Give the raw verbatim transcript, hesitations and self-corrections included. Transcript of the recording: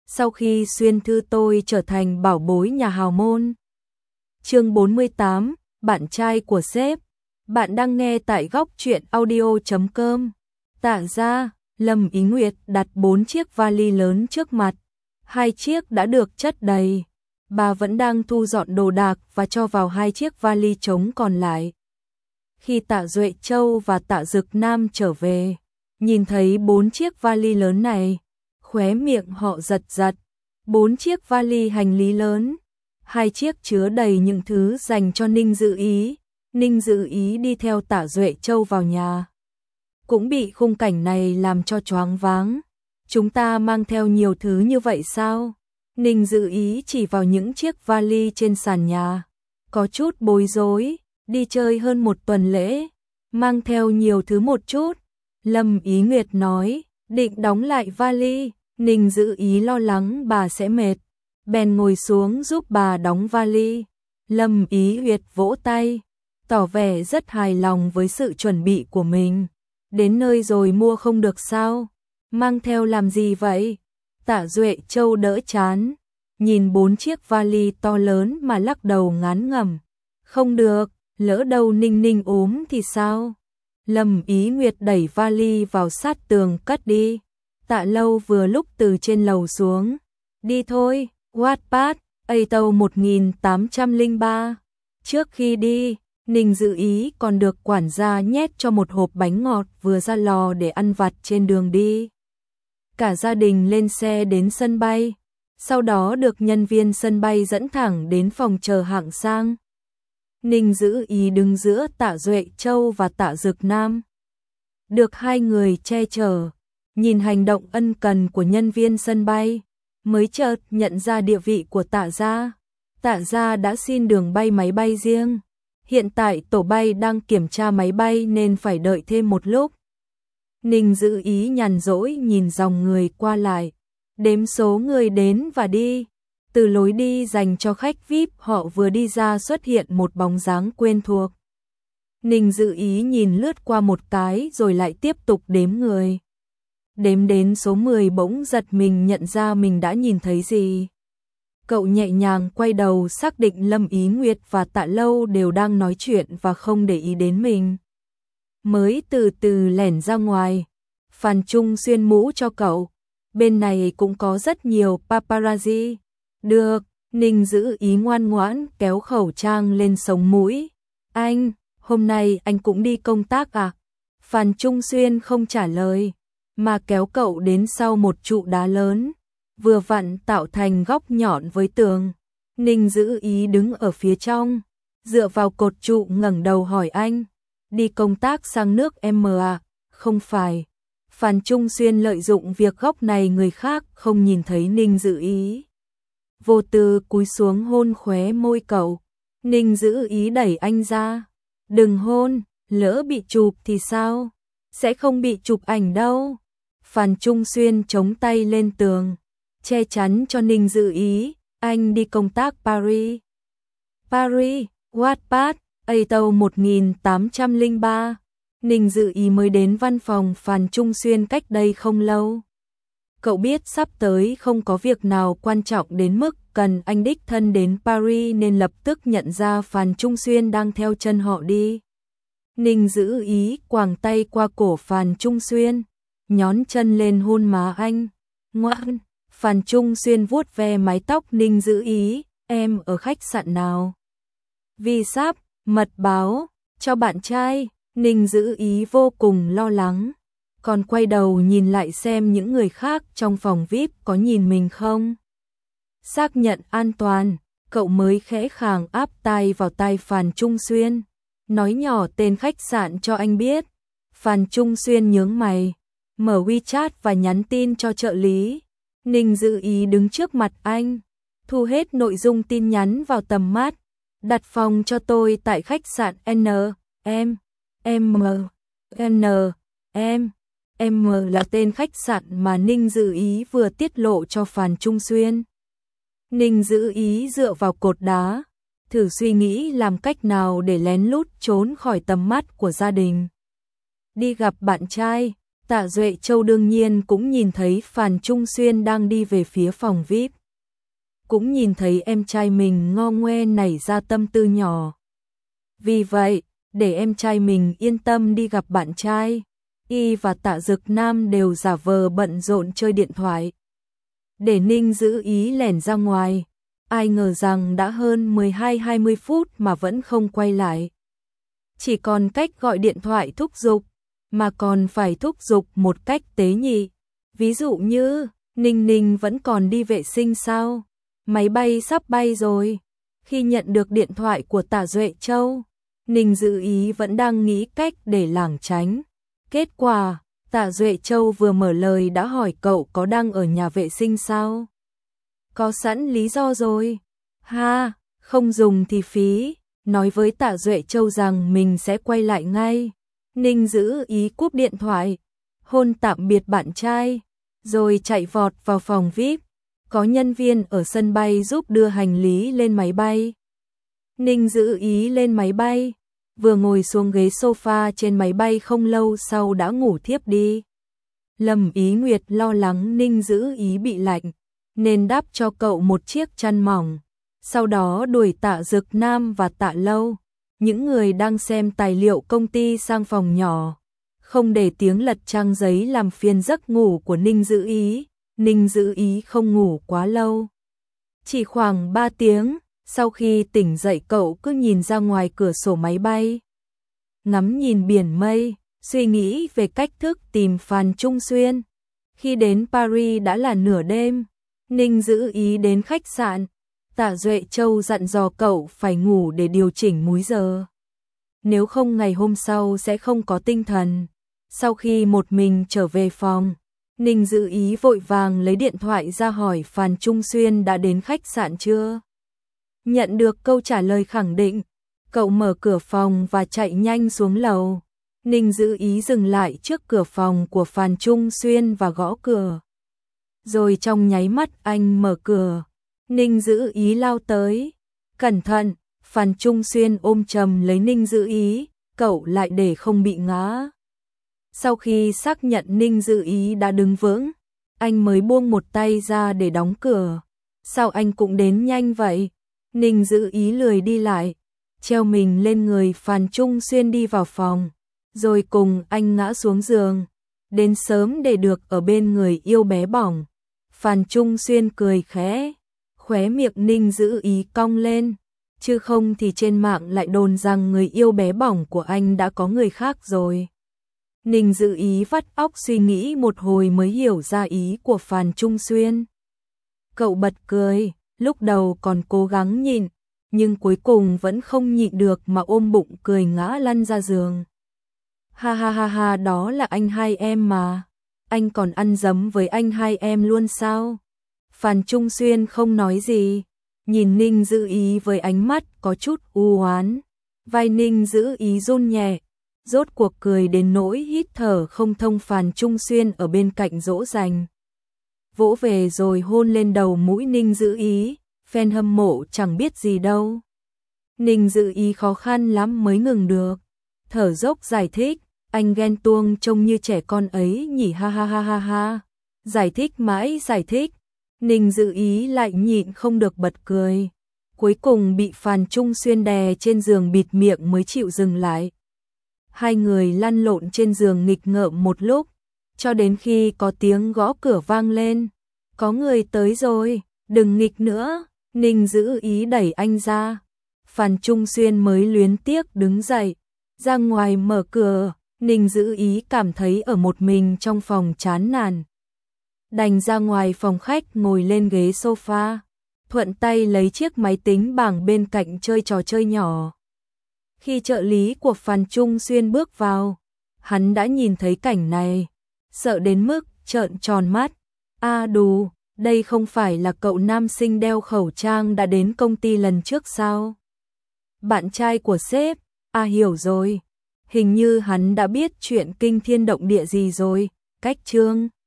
sau khi xuyên thư tôi trở thành bảo bối nhà hào môn. Chương bốn mươi tám, bạn trai của sếp. Bạn đang nghe tại góc truyện audio chấm com. Tạ ra, Lâm Ý Nguyệt đặt bốn chiếc vali lớn trước mặt. Hai chiếc đã được chất đầy. Bà vẫn đang thu dọn đồ đạc và cho vào hai chiếc vali trống còn lại. Khi Tạ Duệ Châu và Tạ Dực Nam trở về, nhìn thấy bốn chiếc vali lớn này, khóe miệng họ giật giật. Bốn chiếc vali hành lý lớn, hai chiếc chứa đầy những thứ dành cho Ninh Dự Ý. Ninh Dự Ý đi theo Tạ Duệ Châu vào nhà, cũng bị khung cảnh này làm cho choáng váng. Chúng ta mang theo nhiều thứ như vậy sao? Ninh Dự Ý chỉ vào những chiếc vali trên sàn nhà, có chút bối rối. Đi chơi hơn một tuần lễ, mang theo nhiều thứ một chút. Lâm Ý Nguyệt nói, định đóng lại vali. Ninh Dự Ý lo lắng bà sẽ mệt, bèn ngồi xuống giúp bà đóng vali. Lâm Ý Nguyệt vỗ tay, tỏ vẻ rất hài lòng với sự chuẩn bị của mình. Đến nơi rồi mua không được sao? Mang theo làm gì vậy? Tạ Duệ Châu đỡ chán, nhìn bốn chiếc vali to lớn mà lắc đầu ngán ngẩm. Không được, lỡ đâu Ninh Ninh ốm thì sao? Lâm Ý Nguyệt đẩy vali vào sát tường cất đi. Tạ Lâu vừa lúc từ trên lầu xuống. Đi thôi, Wattpad, Atow một nghìn tám trăm lẻ ba. Trước khi đi, Ninh Dự Ý còn được quản gia nhét cho một hộp bánh ngọt vừa ra lò để ăn vặt trên đường đi. Cả gia đình lên xe đến sân bay, sau đó được nhân viên sân bay dẫn thẳng đến phòng chờ hạng sang. Ninh Dự Ý đứng giữa Tạ Duệ Châu và Tạ Dực Nam, được hai người che chở, nhìn hành động ân cần của nhân viên sân bay, mới chợt nhận ra địa vị của Tạ gia. Tạ gia đã xin đường bay máy bay riêng. Hiện tại tổ bay đang kiểm tra máy bay nên phải đợi thêm một lúc. Ninh Dự Ý nhàn rỗi nhìn dòng người qua lại, đếm số người đến và đi. Từ lối đi dành cho khách vi ai pi họ vừa đi ra xuất hiện một bóng dáng quen thuộc. Ninh Dự Ý nhìn lướt qua một cái rồi lại tiếp tục đếm người. Đếm đến số mười bỗng giật mình nhận ra mình đã nhìn thấy gì. Cậu nhẹ nhàng quay đầu xác định Lâm Ý Nguyệt và Tạ Lâu đều đang nói chuyện và không để ý đến mình. Mới từ từ lẻn ra ngoài. Phan Trung xuyên mũ cho cậu. Bên này cũng có rất nhiều paparazzi. Được, Ninh Dự Ý ngoan ngoãn kéo khẩu trang lên sống mũi. Anh, hôm nay anh cũng đi công tác à? Phan Trung Xuyên không trả lời, mà kéo cậu đến sau một trụ đá lớn, vừa vặn tạo thành góc nhọn với tường. Ninh Dự Ý đứng ở phía trong, dựa vào cột trụ ngẩng đầu hỏi anh, đi công tác sang nước M à? Không phải. Phan Trung Xuyên lợi dụng việc góc này người khác không nhìn thấy Ninh Dự Ý, vô tư cúi xuống hôn khóe môi cậu. Ninh Dự Ý đẩy anh ra, đừng hôn, lỡ bị chụp thì sao? Sẽ không bị chụp ảnh đâu. Phan Trung Xuyên chống tay lên tường, che chắn cho Ninh Dự Ý. Anh đi công tác Paris. Paris, Wattpad, Atow một nghìn tám trăm lẻ ba. Ninh Dự Ý mới đến văn phòng Phan Trung Xuyên cách đây không lâu. Cậu biết sắp tới không có việc nào quan trọng đến mức cần anh đích thân đến Paris nên lập tức nhận ra Phan Trung Xuyên đang theo chân họ đi. Ninh Dự Ý quàng tay qua cổ Phan Trung Xuyên, nhón chân lên hôn má anh. Ngoan. Phan Trung Xuyên vuốt ve mái tóc Ninh Dự Ý. Em ở khách sạn nào? Vì sắp, mật báo, cho bạn trai. Ninh Dự Ý vô cùng lo lắng, còn quay đầu nhìn lại xem những người khác trong phòng vi ai pi có nhìn mình không. Xác nhận an toàn, cậu mới khẽ khàng áp tai vào tai Phan Trung Xuyên, nói nhỏ tên khách sạn cho anh biết. Phan Trung Xuyên nhướng mày, mở WeChat và nhắn tin cho trợ lý. Ninh Dự Ý đứng trước mặt anh, thu hết nội dung tin nhắn vào tầm mắt. Đặt phòng cho tôi tại khách sạn N, M, M, N, M. M là tên khách sạn mà Ninh Dự Ý vừa tiết lộ cho Phan Trung Xuyên. Ninh Dự Ý dựa vào cột đá, thử suy nghĩ làm cách nào để lén lút trốn khỏi tầm mắt của gia đình. Đi gặp bạn trai, Tạ Duệ Châu đương nhiên cũng nhìn thấy Phàn Trung Xuyên đang đi về phía phòng vi ai pi. Cũng nhìn thấy em trai mình ngo ngoe nảy ra tâm tư nhỏ. Vì vậy, để em trai mình yên tâm đi gặp bạn trai, y và Tạ Dực Nam đều giả vờ bận rộn chơi điện thoại. Để Ninh Dữ Ý lẻn ra ngoài, ai ngờ rằng đã hơn mười hai hai mươi phút mà vẫn không quay lại. Chỉ còn cách gọi điện thoại thúc giục, mà còn phải thúc giục một cách tế nhị. Ví dụ như, Ninh Ninh vẫn còn đi vệ sinh sao? Máy bay sắp bay rồi. Khi nhận được điện thoại của Tạ Duệ Châu, Ninh Dữ Ý vẫn đang nghĩ cách để lảng tránh. Kết quả, Tạ Duệ Châu vừa mở lời đã hỏi cậu có đang ở nhà vệ sinh sao? Có sẵn lý do rồi. Ha, không dùng thì phí. Nói với Tạ Duệ Châu rằng mình sẽ quay lại ngay. Ninh Dữ Ý cúp điện thoại, hôn tạm biệt bạn trai, rồi chạy vọt vào phòng vi ai pi. Có nhân viên ở sân bay giúp đưa hành lý lên máy bay. Ninh Dữ Ý lên máy bay, vừa ngồi xuống ghế sofa trên máy bay không lâu sau đã ngủ thiếp đi. Lâm Ý Nguyệt lo lắng Ninh Dữ Ý bị lạnh, nên đắp cho cậu một chiếc chăn mỏng. Sau đó đuổi Tạ Dực Nam và Tạ Lâu, những người đang xem tài liệu công ty sang phòng nhỏ, không để tiếng lật trang giấy làm phiền giấc ngủ của Ninh Dữ Ý. Ninh Dữ Ý không ngủ quá lâu, chỉ khoảng ba tiếng. Sau khi tỉnh dậy cậu cứ nhìn ra ngoài cửa sổ máy bay, ngắm nhìn biển mây, suy nghĩ về cách thức tìm Phàn Trung Xuyên. Khi đến Paris đã là nửa đêm, Ninh Dữ Ý đến khách sạn. Tạ Duệ Châu dặn dò cậu phải ngủ để điều chỉnh múi giờ, nếu không ngày hôm sau sẽ không có tinh thần. Sau khi một mình trở về phòng, Ninh Dữ Ý vội vàng lấy điện thoại ra hỏi Phàn Trung Xuyên đã đến khách sạn chưa. Nhận được câu trả lời khẳng định, cậu mở cửa phòng và chạy nhanh xuống lầu. Ninh Dữ Ý dừng lại trước cửa phòng của Phàn Trung Xuyên và gõ cửa. Rồi trong nháy mắt anh mở cửa, Ninh Dữ Ý lao tới. Cẩn thận, Phàn Trung Xuyên ôm chầm lấy Ninh Dữ Ý, cậu lại để không bị ngã. Sau khi xác nhận Ninh Dữ Ý đã đứng vững, anh mới buông một tay ra để đóng cửa. Sao anh cũng đến nhanh vậy? Ninh Dữ Ý lười đi lại, treo mình lên người Phàn Trung Xuyên đi vào phòng, rồi cùng anh ngã xuống giường. Đến sớm để được ở bên người yêu bé bỏng. Phàn Trung Xuyên cười khẽ, khóe miệng Ninh Dữ Ý cong lên, chứ không thì trên mạng lại đồn rằng người yêu bé bỏng của anh đã có người khác rồi. Ninh Dữ Ý vắt óc suy nghĩ một hồi mới hiểu ra ý của Phàn Trung Xuyên. Cậu bật cười, lúc đầu còn cố gắng nhịn, nhưng cuối cùng vẫn không nhịn được mà ôm bụng cười ngã lăn ra giường. Ha ha ha ha, đó là anh hai em mà. Anh còn ăn dấm với anh hai em luôn sao? Phàn Trung Xuyên không nói gì, nhìn Ninh Dữ Ý với ánh mắt có chút u oán. Vai Ninh Dữ Ý run nhẹ, rốt cuộc cười đến nỗi hít thở không thông. Phàn Trung Xuyên ở bên cạnh dỗ dành, vỗ về rồi hôn lên đầu mũi Ninh Dữ Ý. Fan hâm mộ chẳng biết gì đâu. Ninh Dữ Ý khó khăn lắm mới ngừng được, thở dốc giải thích, anh ghen tuông trông như trẻ con ấy nhỉ, ha ha ha ha ha. Giải thích mãi giải thích, Ninh Dữ Ý lại nhịn không được bật cười. Cuối cùng bị Phàn Trung Xuyên đè trên giường bịt miệng mới chịu dừng lại. Hai người lăn lộn trên giường nghịch ngợm một lúc, cho đến khi có tiếng gõ cửa vang lên. Có người tới rồi, đừng nghịch nữa. Ninh Dữ Ý đẩy anh ra. Phàn Trung Xuyên mới luyến tiếc đứng dậy, ra ngoài mở cửa. Ninh Dữ Ý cảm thấy ở một mình trong phòng chán nản, đành ra ngoài phòng khách ngồi lên ghế sofa, thuận tay lấy chiếc máy tính bảng bên cạnh chơi trò chơi nhỏ. Khi trợ lý của Phàn Trung Xuyên bước vào, hắn đã nhìn thấy cảnh này, sợ đến mức trợn tròn mắt. A đù, đây không phải là cậu nam sinh đeo khẩu trang đã đến công ty lần trước sao? Bạn trai của sếp, à hiểu rồi, hình như hắn đã biết chuyện kinh thiên động địa gì rồi. Cách chương